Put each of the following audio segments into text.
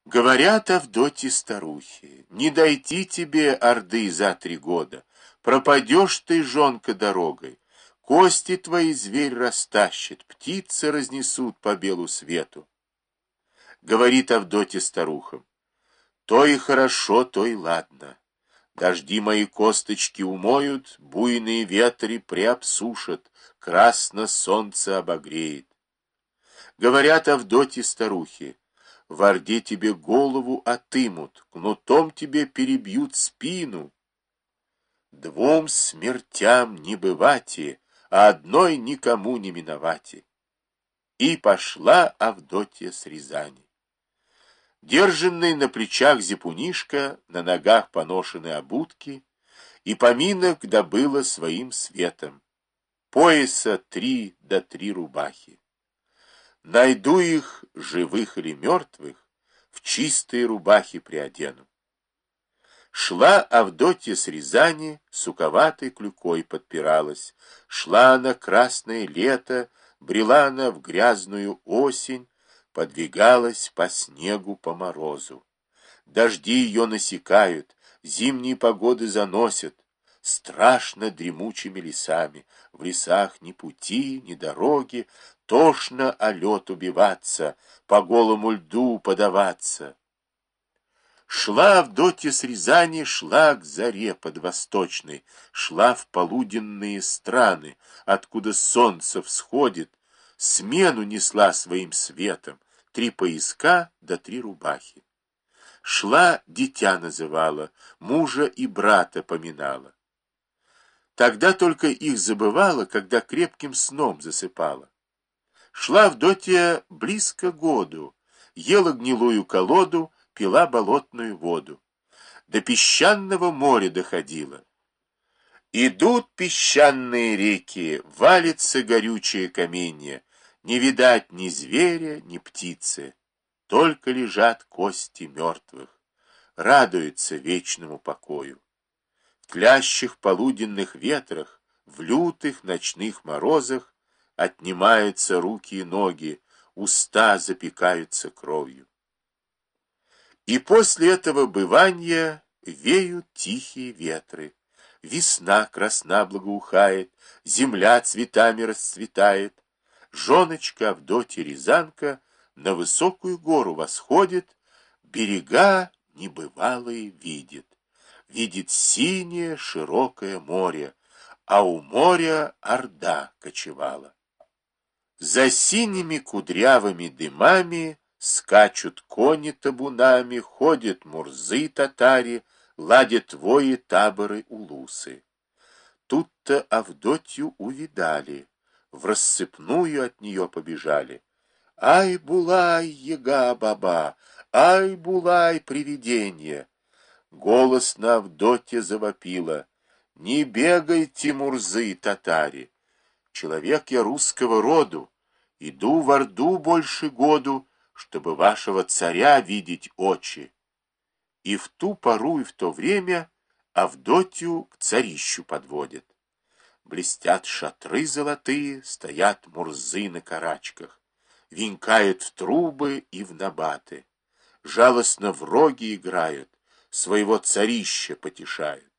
Говорят Авдотье старухи, не дойти тебе Орды за 3 года, пропадешь ты, жонка, дорогой, кости твои зверь растащит, птицы разнесут по белу свету. Говорит Авдотья старухам, то и хорошо, то и ладно. Дожди мои косточки умоют, буйные ветры приобсушат, красно солнце обогреет. Говорят Авдотье старухи, в Орде тебе голову отымут, кнутом тебе перебьют спину. Двум смертям не бывати, а одной никому не миновати. И пошла Авдотья с Рязани. Держанный на плечах зипунишка, на ногах поношены обутки, и поминок добыла своим светом. Пояса 3 до 3 рубахи. Найду их, живых или мертвых, в чистые рубахи приодену. Шла Авдотья с Рязани, суковатой клюкой подпиралась. Шла она красное лето, брела она в грязную осень, подвигалась по снегу, по морозу. Дожди ее насекают, зимние погоды заносят. Страшно дремучими лесами, в лесах ни пути, ни дороги, тошно о лед убиваться, по голому льду подаваться. Шла Авдотья с Рязани, шла к заре подвосточной, шла в полуденные страны, откуда солнце всходит, смену несла своим светом, 3 пояска да 3 рубахи. Шла, дитя называла, мужа и брата поминала. Тогда только их забывала, когда крепким сном засыпала. Шла Авдотья близко году, ела гнилую колоду, пила болотную воду. До песчаного моря доходила. Идут песчаные реки, валится горючее каменье, не видать ни зверя, ни птицы, только лежат кости мертвых, радуется вечному покою. В тлящих полуденных ветрах, в лютых ночных морозах отнимаются руки и ноги, уста запекаются кровью. И после этого бывания веют тихие ветры. Весна красна благоухает, земля цветами расцветает. Жоночка Авдотья Рязанка на высокую гору восходит, берега небывалые видит. Видит синее широкое море, а у моря Орда кочевала. За синими кудрявыми дымами скачут кони табунами, ходят мурзы татари, ладят вои таборы улусы. Тут-то Авдотью увидали, в рассыпную от нее побежали. Ай, Булай, Яга-баба, ай, Булай, привиденье! Голос на Авдотье завопила. Не бегайте, мурзы татари! Человек я русского роду, иду в Орду больше году, чтобы вашего царя видеть очи. И в ту пору и в то время Авдотью к царищу подводят. Блестят шатры золотые, стоят мурзы на карачках, винкают в трубы и в набаты, жалостно в роги играют, своего царища потешают.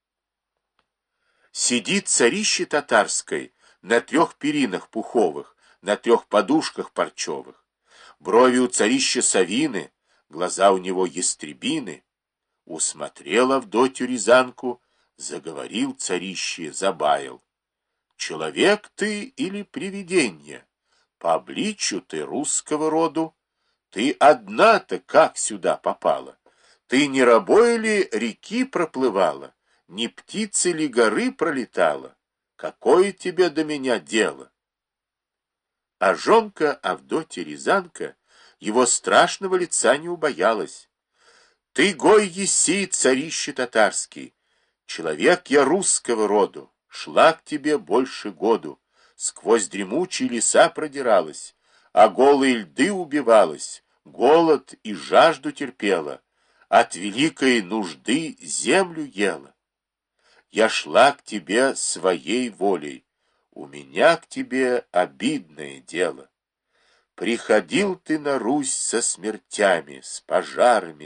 Сидит царище татарской на 3 перинах пуховых, на 3 подушках парчевых. Брови у царища совины, глаза у него ястребины. Усмотрел Авдотью Рязанку, заговорил царище, забаял. Человек ты или привиденье? По обличью ты русского роду. Ты одна-то как сюда попала? Ты не рабой ли реки проплывала? Не птицы ли горы пролетала? Какое тебе до меня дело? А жонка Авдотья Рязанка его страшного лица не убоялась. Ты гой еси, царище татарский, человек я русского роду, шла к тебе больше году, сквозь дремучие леса продиралась, а голые льды убивалась, голод и жажду терпела, от великой нужды землю ела. Я шла к тебе своей волей, у меня к тебе обидное дело. Приходил ты на Русь со смертями, с пожарами,